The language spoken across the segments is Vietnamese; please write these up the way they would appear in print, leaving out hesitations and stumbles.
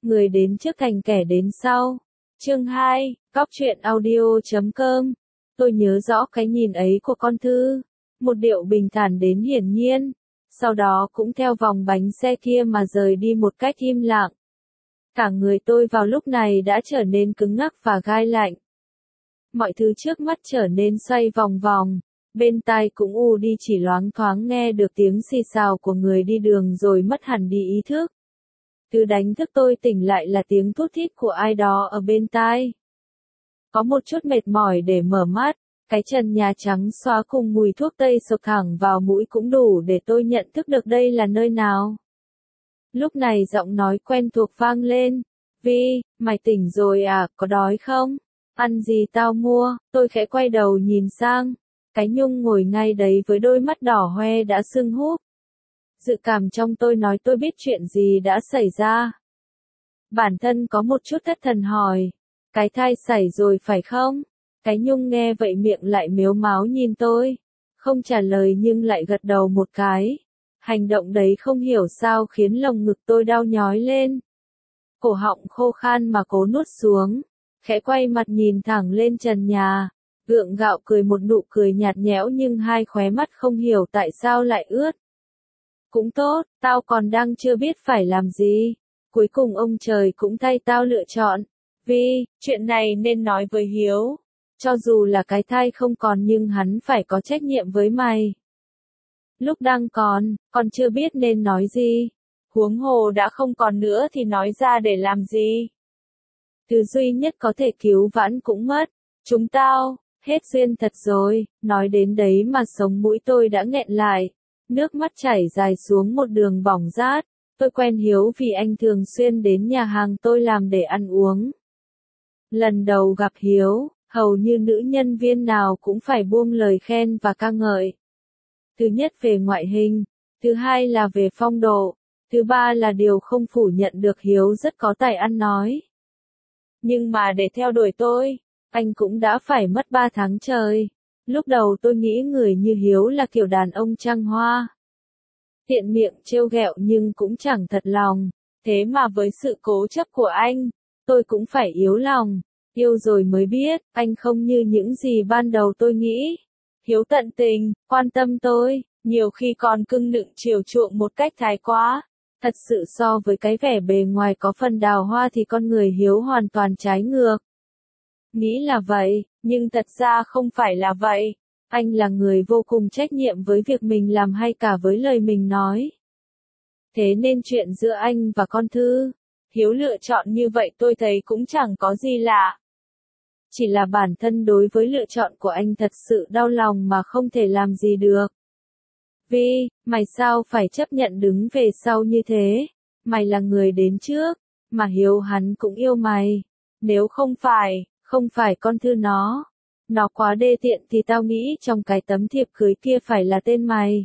Người đến trước thành kẻ đến sau. Chương 2, Góc truyện audio.com. Tôi nhớ rõ cái nhìn ấy của con Thư. Một điệu bình thản đến hiển nhiên. Sau đó cũng theo vòng bánh xe kia mà rời đi một cách im lặng. Cả người tôi vào lúc này đã trở nên cứng ngắc và gai lạnh. Mọi thứ trước mắt trở nên xoay vòng vòng. Bên tai cũng u đi, chỉ loáng thoáng nghe được tiếng xì xào của người đi đường rồi mất hẳn đi ý thức. Thứ đánh thức tôi tỉnh lại là tiếng thút thít của ai đó ở bên tai. Có một chút mệt mỏi để mở mắt, cái trần nhà trắng xóa cùng mùi thuốc tây sộc thẳng vào mũi cũng đủ để tôi nhận thức được đây là nơi nào. Lúc này giọng nói quen thuộc vang lên. Vi, mày tỉnh rồi à, có đói không? Ăn gì tao mua? Tôi khẽ quay đầu nhìn sang. Cái Nhung ngồi ngay đấy với đôi mắt đỏ hoe đã sưng húp. Dự cảm trong tôi nói tôi biết chuyện gì đã xảy ra. Bản thân có một chút thất thần hỏi. Cái thai xảy rồi phải không? Cái Nhung nghe vậy miệng lại mếu máo nhìn tôi. Không trả lời nhưng lại gật đầu một cái. Hành động đấy không hiểu sao khiến lồng ngực tôi đau nhói lên. Cổ họng khô khan mà cố nuốt xuống. Khẽ quay mặt nhìn thẳng lên trần nhà. Gượng gạo cười một nụ cười nhạt nhẽo nhưng hai khóe mắt không hiểu tại sao lại ướt. Cũng tốt, tao còn đang chưa biết phải làm gì. Cuối cùng ông trời cũng thay tao lựa chọn. Vi, chuyện này nên nói với Hiếu. Cho dù là cái thai không còn nhưng hắn phải có trách nhiệm với mày. Lúc đang còn chưa biết nên nói gì. Huống hồ đã không còn nữa thì nói ra để làm gì. Thứ duy nhất có thể cứu vãn cũng mất. Chúng tao, hết duyên thật rồi. Nói đến đấy mà sống mũi tôi đã nghẹn lại. Nước mắt chảy dài xuống một đường bỏng rát. Tôi quen Hiếu vì anh thường xuyên đến nhà hàng tôi làm để ăn uống. Lần đầu gặp Hiếu, hầu như nữ nhân viên nào cũng phải buông lời khen và ca ngợi. Thứ nhất về ngoại hình, thứ hai là về phong độ, thứ ba là điều không phủ nhận được Hiếu rất có tài ăn nói. Nhưng mà để theo đuổi tôi, anh cũng đã phải mất 3 tháng trời. Lúc đầu tôi nghĩ người như Hiếu là kiểu đàn ông trăng hoa. Tiện miệng trêu ghẹo nhưng cũng chẳng thật lòng. Thế mà với sự cố chấp của anh, tôi cũng phải yếu lòng. Yêu rồi mới biết, anh không như những gì ban đầu tôi nghĩ. Hiếu tận tình, quan tâm tôi, nhiều khi còn cưng nựng chiều chuộng một cách thái quá. Thật sự so với cái vẻ bề ngoài có phần đào hoa thì con người Hiếu hoàn toàn trái ngược. Nghĩ là vậy, nhưng thật ra không phải là vậy. Anh là người vô cùng trách nhiệm với việc mình làm hay cả với lời mình nói. Thế nên chuyện giữa anh và con Thư, Hiếu lựa chọn như vậy tôi thấy cũng chẳng có gì lạ. Chỉ là bản thân đối với lựa chọn của anh thật sự đau lòng mà không thể làm gì được. Vi, mày sao phải chấp nhận đứng về sau như thế? Mày là người đến trước, mà Hiếu hắn cũng yêu mày. Nếu không phải con Thư nó quá đê tiện thì tao nghĩ trong cái tấm thiệp cưới kia phải là tên mày.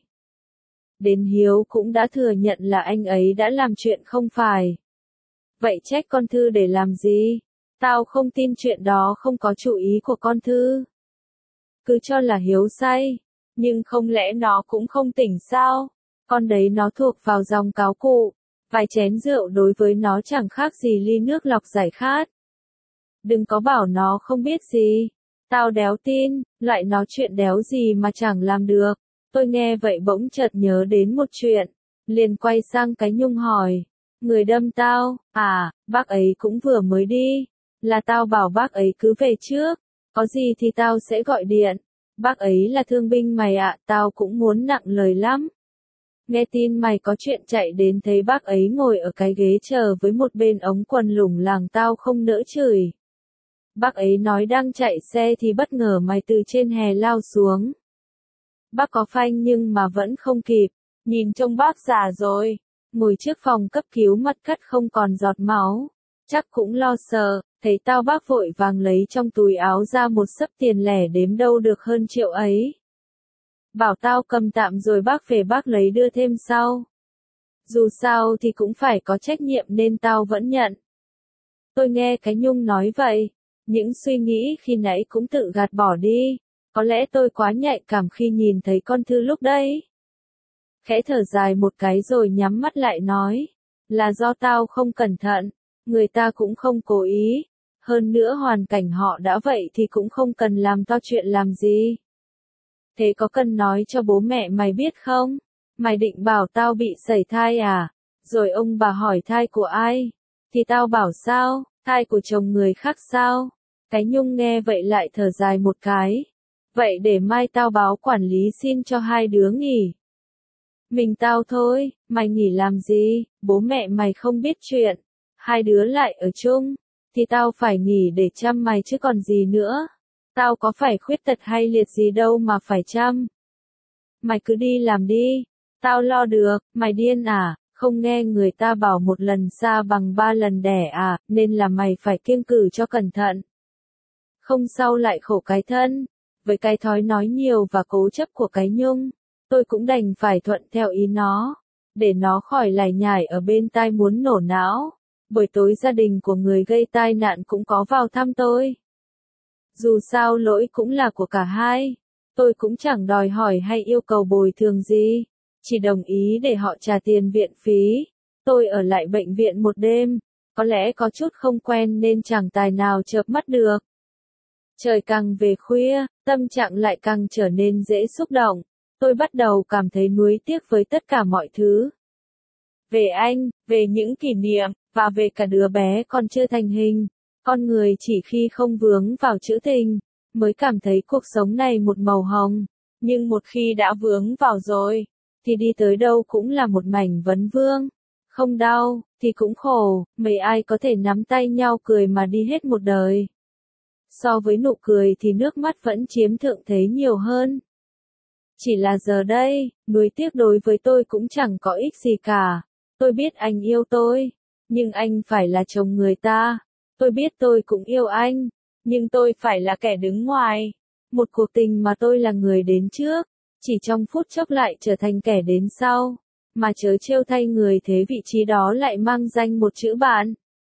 Đến Hiếu cũng đã thừa nhận là anh ấy đã làm chuyện không phải. Vậy trách con Thư để làm gì? Tao không tin chuyện đó không có chủ ý của con Thư. Cứ cho là Hiếu say, nhưng không lẽ nó cũng không tỉnh sao? Con đấy nó thuộc vào dòng cáo cụ, vài chén rượu đối với nó chẳng khác gì ly nước lọc giải khát. Đừng có bảo nó không biết gì. Tao đéo tin, lại nói chuyện đéo gì mà chẳng làm được. Tôi nghe vậy bỗng chợt nhớ đến một chuyện, liền quay sang cái Nhung hỏi. Người đâm tao, à, bác ấy cũng vừa mới đi. Là tao bảo bác ấy cứ về trước, có gì thì tao sẽ gọi điện. Bác ấy là thương binh mày ạ, tao cũng muốn nặng lời lắm. Nghe tin mày có chuyện chạy đến thấy bác ấy ngồi ở cái ghế chờ với một bên ống quần lủng lẳng tao không nỡ chửi. Bác ấy nói đang chạy xe thì bất ngờ mày từ trên hè lao xuống. Bác có phanh nhưng mà vẫn không kịp, nhìn trông bác già rồi, ngồi trước phòng cấp cứu mặt cắt không còn giọt máu. Chắc cũng lo sợ, thấy tao bác vội vàng lấy trong túi áo ra một xấp tiền lẻ đếm đâu được hơn triệu ấy. Bảo tao cầm tạm rồi bác về bác lấy đưa thêm sau. Dù sao thì cũng phải có trách nhiệm nên tao vẫn nhận. Tôi nghe cái Nhung nói vậy, những suy nghĩ khi nãy cũng tự gạt bỏ đi. Có lẽ tôi quá nhạy cảm khi nhìn thấy con Thư lúc đấy. Khẽ thở dài một cái rồi nhắm mắt lại nói, là do tao không cẩn thận. người ta cũng không cố ý. Hơn nữa hoàn cảnh họ đã vậy thì cũng không cần làm to chuyện làm gì. Thế có cần nói cho bố mẹ mày biết không? Mày định bảo tao bị sẩy thai à? Rồi ông bà hỏi thai của ai? Thì tao bảo sao? Thai của chồng người khác sao? Cái Nhung nghe vậy lại thở dài một cái. Vậy để mai tao báo quản lý xin cho hai đứa nghỉ. Mình tao thôi, mày nghỉ làm gì? Bố mẹ mày không biết chuyện. Hai đứa lại ở chung. Thì tao phải nghỉ để chăm mày chứ còn gì nữa. Tao có phải khuyết tật hay liệt gì đâu mà phải chăm. Mày cứ đi làm đi. Tao lo được, mày điên à? Không nghe người ta bảo một lần xa bằng 3 lần đẻ à, nên là mày phải kiêng cử cho cẩn thận. Không sau lại khổ cái thân. Với cái thói nói nhiều và cố chấp của cái Nhung, tôi cũng đành phải thuận theo ý nó, để nó khỏi lải nhải ở bên tai muốn nổ não. Buổi tối gia đình của người gây tai nạn cũng có vào thăm tôi. Dù sao lỗi cũng là của cả hai, tôi cũng chẳng đòi hỏi hay yêu cầu bồi thường gì, chỉ đồng ý để họ trả tiền viện phí. Tôi ở lại bệnh viện một đêm, có lẽ có chút không quen nên chẳng tài nào chợp mắt được. Trời càng về khuya, tâm trạng lại càng trở nên dễ xúc động, tôi bắt đầu cảm thấy nuối tiếc với tất cả mọi thứ. Về anh, về những kỷ niệm, và về cả đứa bé còn chưa thành hình. Con người chỉ khi không vướng vào chữ tình, mới cảm thấy cuộc sống này một màu hồng. Nhưng một khi đã vướng vào rồi, thì đi tới đâu cũng là một mảnh vấn vương. Không đau, thì cũng khổ, mấy ai có thể nắm tay nhau cười mà đi hết một đời. So với nụ cười thì nước mắt vẫn chiếm thượng thế nhiều hơn. Chỉ là giờ đây, nuối tiếc đối với tôi cũng chẳng có ích gì cả. Tôi biết anh yêu tôi, nhưng anh phải là chồng người ta. Tôi biết tôi cũng yêu anh, nhưng tôi phải là kẻ đứng ngoài. Một cuộc tình mà tôi là người đến trước, chỉ trong phút chốc lại trở thành kẻ đến sau. Mà chớ trêu thay người thế vị trí đó lại mang danh một chữ bạn.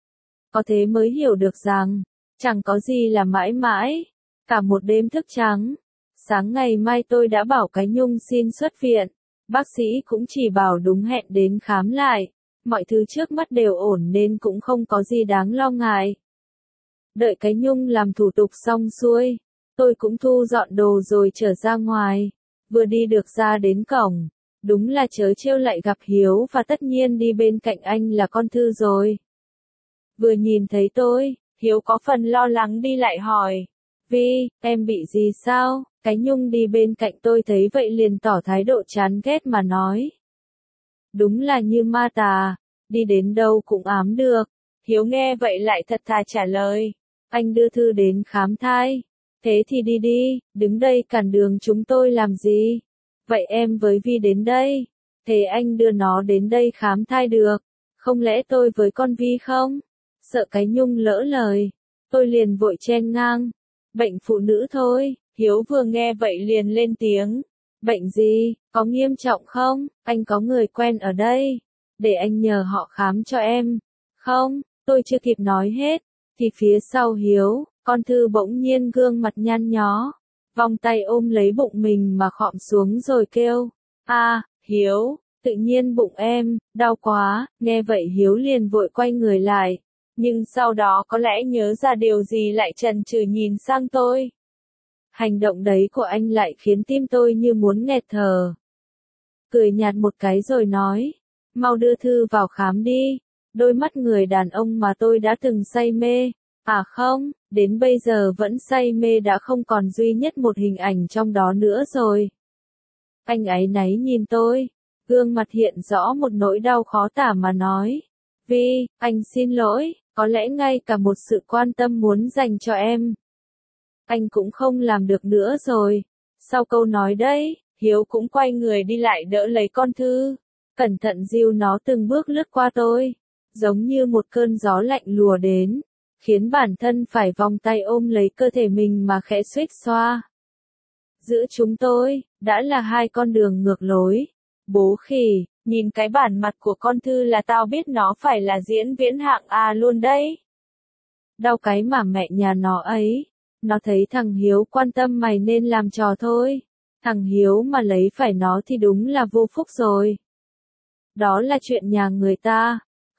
Có thế mới hiểu được rằng, chẳng có gì là mãi mãi. Cả một đêm thức trắng. Sáng ngày mai tôi đã bảo cái Nhung xin xuất viện. Bác sĩ cũng chỉ bảo đúng hẹn đến khám lại. Mọi thứ trước mắt đều ổn nên cũng không có gì đáng lo ngại. Đợi cái Nhung làm thủ tục xong xuôi, tôi cũng thu dọn đồ rồi trở ra ngoài. Vừa đi được ra đến cổng, đúng là trớ trêu lại gặp Hiếu và tất nhiên đi bên cạnh anh là con Thư rồi. Vừa nhìn thấy tôi, Hiếu có phần lo lắng đi lại hỏi. Vi, em bị gì sao? Cái Nhung đi bên cạnh tôi thấy vậy liền tỏ thái độ chán ghét mà nói. Đúng là như ma tà, đi đến đâu cũng ám được. Hiếu nghe vậy lại thật thà trả lời. Anh đưa Thư đến khám thai. Thế thì đi đi, đứng đây cản đường chúng tôi làm gì? Vậy em với Vi đến đây. Thế anh đưa nó đến đây khám thai được. Không lẽ tôi với con Vi không? Sợ cái Nhung lỡ lời. Tôi liền vội chen ngang. Bệnh phụ nữ thôi. Hiếu vừa nghe vậy liền lên tiếng. Bệnh gì, có nghiêm trọng không? Anh có người quen ở đây. Để anh nhờ họ khám cho em. Không, tôi chưa kịp nói hết. Thì phía sau Hiếu, con Thư bỗng nhiên gương mặt nhăn nhó. Vòng tay ôm lấy bụng mình mà khom xuống rồi kêu. Hiếu, tự nhiên bụng em, đau quá. Nghe vậy Hiếu liền vội quay người lại. Nhưng sau đó có lẽ nhớ ra điều gì lại chần chừ nhìn sang tôi. Hành động đấy của anh lại khiến tim tôi như muốn nghẹt thở. Cười nhạt một cái rồi nói, mau đưa Thư vào khám đi. Đôi mắt người đàn ông mà tôi đã từng say mê, không, đến bây giờ vẫn say mê đã không còn duy nhất một hình ảnh trong đó nữa rồi. Anh áy náy nhìn tôi, gương mặt hiện rõ một nỗi đau khó tả mà nói, Vi, anh xin lỗi, có lẽ ngay cả một sự quan tâm muốn dành cho em. Anh cũng không làm được nữa rồi. Sau câu nói đấy, Hiếu cũng quay người đi lại đỡ lấy con Thư. Cẩn thận dìu nó từng bước lướt qua tôi. Giống như một cơn gió lạnh lùa đến. Khiến bản thân phải vòng tay ôm lấy cơ thể mình mà khẽ xuếch xoa. Giữa chúng tôi, đã là hai con đường ngược lối. Bố khỉ, nhìn cái bản mặt của con Thư là tao biết nó phải là diễn viên hạng A luôn đấy. Đau cái mà mẹ nhà nó ấy. Nó thấy thằng Hiếu quan tâm mày nên làm trò thôi. Thằng Hiếu mà lấy phải nó thì đúng là vô phúc rồi. Đó là chuyện nhà người ta.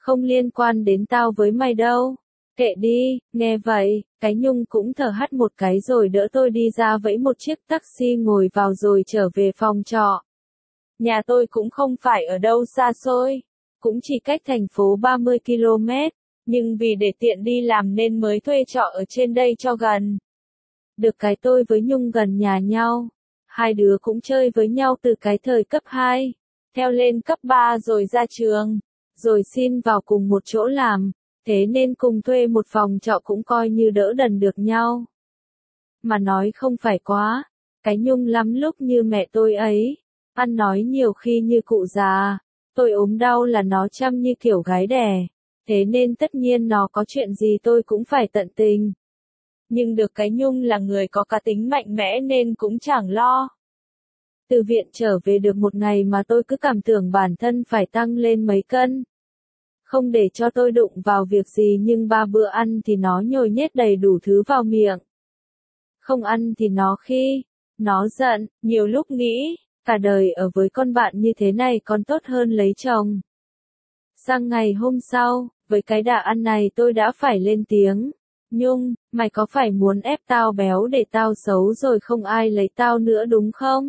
Không liên quan đến tao với mày đâu. Kệ đi, nghe vậy, cái Nhung cũng thở hắt một cái rồi đỡ tôi đi ra vẫy một chiếc taxi ngồi vào rồi trở về phòng trọ. Nhà tôi cũng không phải ở đâu xa xôi, cũng chỉ cách thành phố 30 km, nhưng vì để tiện đi làm nên mới thuê trọ ở trên đây cho gần. Được cái tôi với Nhung gần nhà nhau, hai đứa cũng chơi với nhau từ cái thời cấp 2, theo lên cấp 3 rồi ra trường, rồi xin vào cùng một chỗ làm, thế nên cùng thuê một phòng trọ cũng coi như đỡ đần được nhau. Mà nói không phải quá, cái Nhung lắm lúc như mẹ tôi ấy, ăn nói nhiều khi như cụ già, tôi ốm đau là nó chăm như kiểu gái đẻ, thế nên tất nhiên nó có chuyện gì tôi cũng phải tận tình. Nhưng được cái Nhung là người có cá tính mạnh mẽ nên cũng chẳng lo. Từ viện trở về được một ngày mà tôi cứ cảm tưởng bản thân phải tăng lên mấy cân. Không để cho tôi đụng vào việc gì nhưng 3 bữa ăn thì nó nhồi nhét đầy đủ thứ vào miệng. Không ăn thì nó khi, nó giận, nhiều lúc nghĩ, cả đời ở với con bạn như thế này còn tốt hơn lấy chồng. Sang ngày hôm sau, với cái đà ăn này tôi đã phải lên tiếng. Nhung, mày có phải muốn ép tao béo để tao xấu rồi không ai lấy tao nữa đúng không?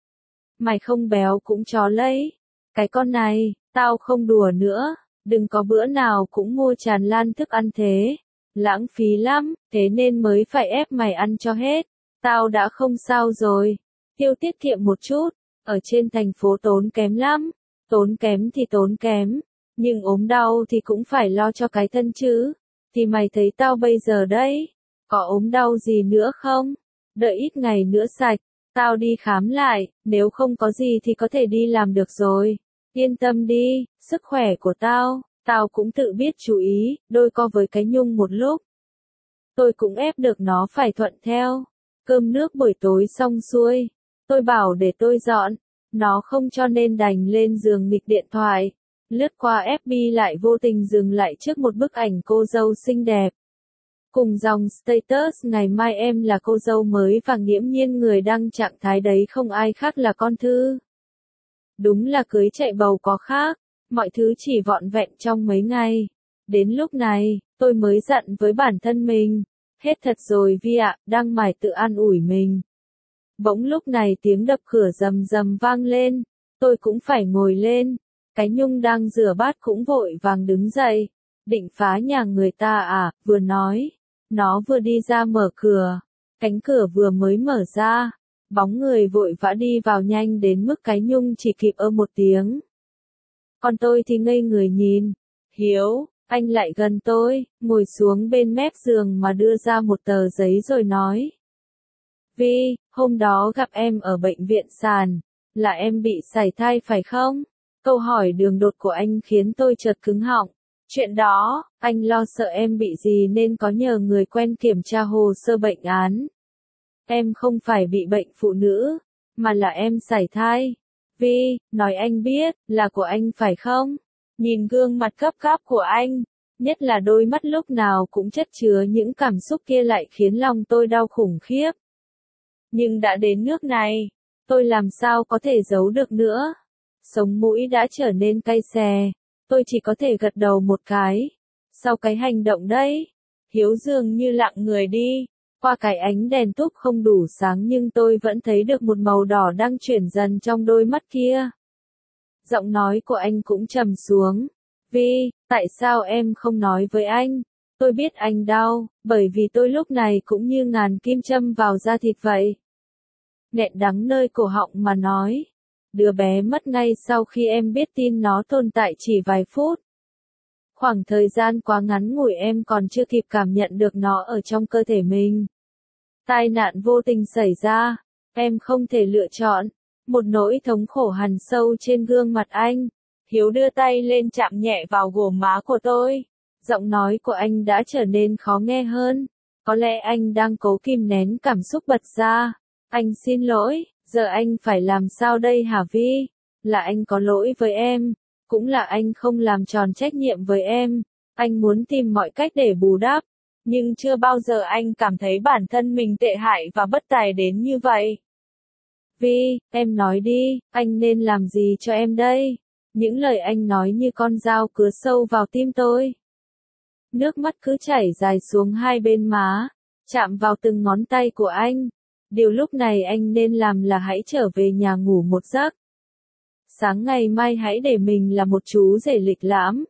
Mày không béo cũng chó lấy. Cái con này, tao không đùa nữa, đừng có bữa nào cũng mua tràn lan thức ăn thế. Lãng phí lắm, thế nên mới phải ép mày ăn cho hết. Tao đã không sao rồi. Tiêu tiết kiệm một chút, ở trên thành phố tốn kém lắm. Tốn kém thì tốn kém, nhưng ốm đau thì cũng phải lo cho cái thân chứ. Thì mày thấy tao bây giờ đấy, có ốm đau gì nữa không? Đợi ít ngày nữa sạch, tao đi khám lại, nếu không có gì thì có thể đi làm được rồi. Yên tâm đi, sức khỏe của tao cũng tự biết chú ý, đôi co với cái Nhung một lúc. Tôi cũng ép được nó phải thuận theo. Cơm nước buổi tối xong xuôi, tôi bảo để tôi dọn, nó không cho nên đành lên giường nghịch điện thoại. Lướt qua FB lại vô tình dừng lại trước một bức ảnh cô dâu xinh đẹp. Cùng dòng status ngày mai em là cô dâu mới và nghiễm nhiên người đăng trạng thái đấy không ai khác là con Thư. Đúng là cưới chạy bầu có khác, mọi thứ chỉ vọn vẹn trong mấy ngày. Đến lúc này, tôi mới giận với bản thân mình. Hết thật rồi Vi ạ, đang mải tự an ủi mình. Bỗng lúc này tiếng đập cửa rầm rầm vang lên, tôi cũng phải ngồi lên. Cái Nhung đang rửa bát cũng vội vàng đứng dậy, định phá nhà người ta à, vừa nói, nó vừa đi ra mở cửa, cánh cửa vừa mới mở ra, bóng người vội vã đi vào nhanh đến mức cái Nhung chỉ kịp một tiếng. Còn tôi thì ngây người nhìn, Hiếu, anh lại gần tôi, ngồi xuống bên mép giường mà đưa ra một tờ giấy rồi nói. Vi, hôm đó gặp em ở bệnh viện sàn, là em bị sảy thai phải không? Câu hỏi đường đột của anh khiến tôi chợt cứng họng. Chuyện đó, anh lo sợ em bị gì nên có nhờ người quen kiểm tra hồ sơ bệnh án. Em không phải bị bệnh phụ nữ, mà là em sảy thai. Vi, nói anh biết, là của anh phải không? Nhìn gương mặt gấp gáp của anh, nhất là đôi mắt lúc nào cũng chất chứa những cảm xúc kia lại khiến lòng tôi đau khủng khiếp. Nhưng đã đến nước này, tôi làm sao có thể giấu được nữa? Sống mũi đã trở nên cay xè, tôi chỉ có thể gật đầu một cái. Sau cái hành động đấy, Hiếu dường như lặng người đi, qua cái ánh đèn túp không đủ sáng nhưng tôi vẫn thấy được một màu đỏ đang chuyển dần trong đôi mắt kia. Giọng nói của anh cũng trầm xuống. Vi, tại sao em không nói với anh? Tôi biết anh đau, bởi vì tôi lúc này cũng như ngàn kim châm vào da thịt vậy. Nghẹn đắng nơi cổ họng mà nói. Đứa bé mất ngay sau khi em biết tin nó tồn tại chỉ vài phút. Khoảng thời gian quá ngắn ngủi em còn chưa kịp cảm nhận được nó ở trong cơ thể mình. Tai nạn vô tình xảy ra, em không thể lựa chọn. Một nỗi thống khổ hằn sâu trên gương mặt anh. Hiếu đưa tay lên chạm nhẹ vào gò má của tôi. Giọng nói của anh đã trở nên khó nghe hơn. Có lẽ anh đang cố kìm nén cảm xúc bật ra. Anh xin lỗi, giờ anh phải làm sao đây hả Vi? Là anh có lỗi với em, cũng là anh không làm tròn trách nhiệm với em. Anh muốn tìm mọi cách để bù đắp, nhưng chưa bao giờ anh cảm thấy bản thân mình tệ hại và bất tài đến như vậy. Vi, em nói đi, anh nên làm gì cho em đây? Những lời anh nói như con dao cứa sâu vào tim tôi. Nước mắt cứ chảy dài xuống hai bên má, chạm vào từng ngón tay của anh. Điều lúc này anh nên làm là hãy trở về nhà ngủ một giấc. Sáng ngày mai hãy để mình là một chú rể lịch lãm.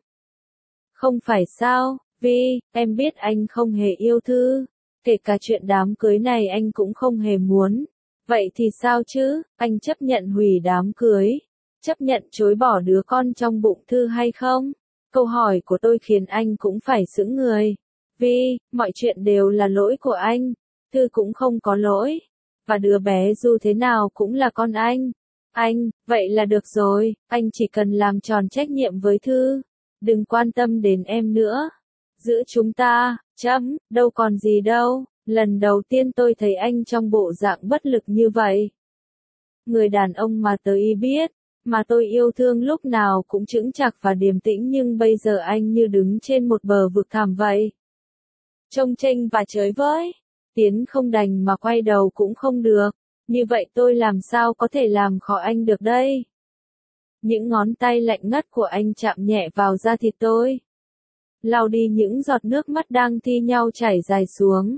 Không phải sao, Vi, em biết anh không hề yêu Thư. Kể cả chuyện đám cưới này anh cũng không hề muốn. Vậy thì sao chứ, anh chấp nhận hủy đám cưới, chấp nhận chối bỏ đứa con trong bụng Thư hay không? Câu hỏi của tôi khiến anh cũng phải sững người. Vi, mọi chuyện đều là lỗi của anh. Thư cũng không có lỗi. Và đứa bé dù thế nào cũng là con anh. Anh, vậy là được rồi, anh chỉ cần làm tròn trách nhiệm với Thư. Đừng quan tâm đến em nữa. Giữa chúng ta, đâu còn gì đâu. Lần đầu tiên tôi thấy anh trong bộ dạng bất lực như vậy. Người đàn ông mà tôi biết, mà tôi yêu thương lúc nào cũng chững chạc và điềm tĩnh, nhưng bây giờ anh như đứng trên một bờ vực thẳm vậy. Chông chênh và chới với, tiến không đành mà quay đầu cũng không được, như vậy tôi làm sao có thể làm khó anh được đây? Những ngón tay lạnh ngắt của anh chạm nhẹ vào da thịt tôi, lau đi những giọt nước mắt đang thi nhau chảy dài xuống.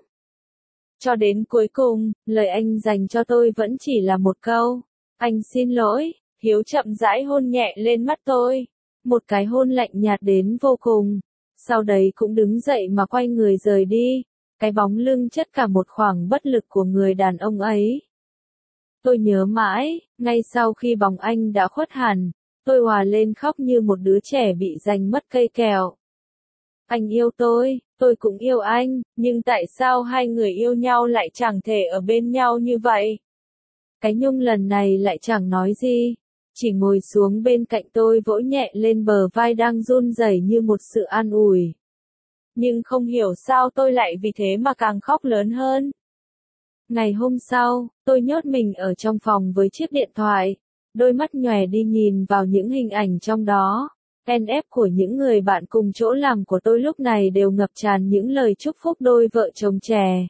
Cho đến cuối cùng, lời anh dành cho tôi vẫn chỉ là một câu, anh xin lỗi. Hiếu chậm rãi hôn nhẹ lên mắt tôi, một cái hôn lạnh nhạt đến vô cùng. Sau đấy cũng đứng dậy mà quay người rời đi, cái bóng lưng chất cả một khoảng bất lực của người đàn ông ấy. Tôi nhớ mãi, ngay sau khi bóng anh đã khuất hẳn, tôi òa lên khóc như một đứa trẻ bị giành mất cây kẹo. Anh yêu tôi cũng yêu anh, nhưng tại sao hai người yêu nhau lại chẳng thể ở bên nhau như vậy? Cái Nhung lần này lại chẳng nói gì, chỉ ngồi xuống bên cạnh tôi vỗ nhẹ lên bờ vai đang run rẩy như một sự an ủi. Nhưng không hiểu sao tôi lại vì thế mà càng khóc lớn hơn. Ngày hôm sau, tôi nhốt mình ở trong phòng với chiếc điện thoại, đôi mắt nhòe đi nhìn vào những hình ảnh trong đó. NF của những người bạn cùng chỗ làm của tôi lúc này đều ngập tràn những lời chúc phúc đôi vợ chồng trẻ.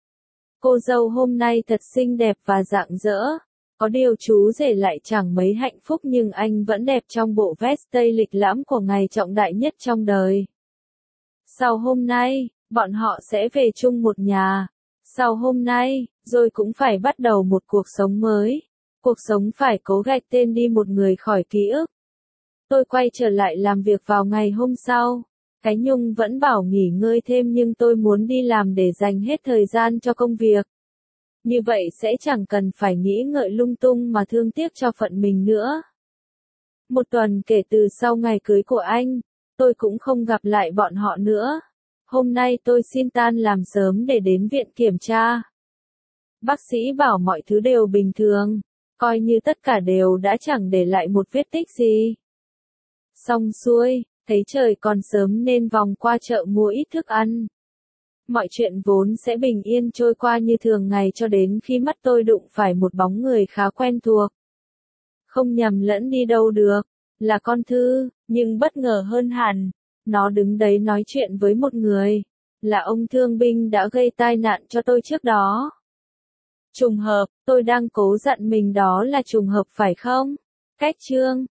Cô dâu hôm nay thật xinh đẹp và rạng rỡ. Có điều chú rể lại chẳng mấy hạnh phúc, nhưng anh vẫn đẹp trong bộ vest tây lịch lãm của ngày trọng đại nhất trong đời. Sau hôm nay, bọn họ sẽ về chung một nhà. Sau hôm nay, rồi cũng phải bắt đầu một cuộc sống mới. Cuộc sống phải cố gạch tên đi một người khỏi ký ức. Tôi quay trở lại làm việc vào ngày hôm sau. Cái Nhung vẫn bảo nghỉ ngơi thêm, nhưng tôi muốn đi làm để dành hết thời gian cho công việc. Như vậy sẽ chẳng cần phải nghĩ ngợi lung tung mà thương tiếc cho phận mình nữa. Một tuần kể từ sau ngày cưới của anh, tôi cũng không gặp lại bọn họ nữa. Hôm nay tôi xin tan làm sớm để đến viện kiểm tra. Bác sĩ bảo mọi thứ đều bình thường, coi như tất cả đều đã chẳng để lại một vết tích gì. Xong xuôi, thấy trời còn sớm nên vòng qua chợ mua ít thức ăn. Mọi chuyện vốn sẽ bình yên trôi qua như thường ngày cho đến khi mắt tôi đụng phải một bóng người khá quen thuộc. Không nhầm lẫn đi đâu được, là con Thư, nhưng bất ngờ hơn hẳn, nó đứng đấy nói chuyện với một người, là ông thương binh đã gây tai nạn cho tôi trước đó. Trùng hợp, tôi đang cố dặn mình đó là trùng hợp phải không? Cách chương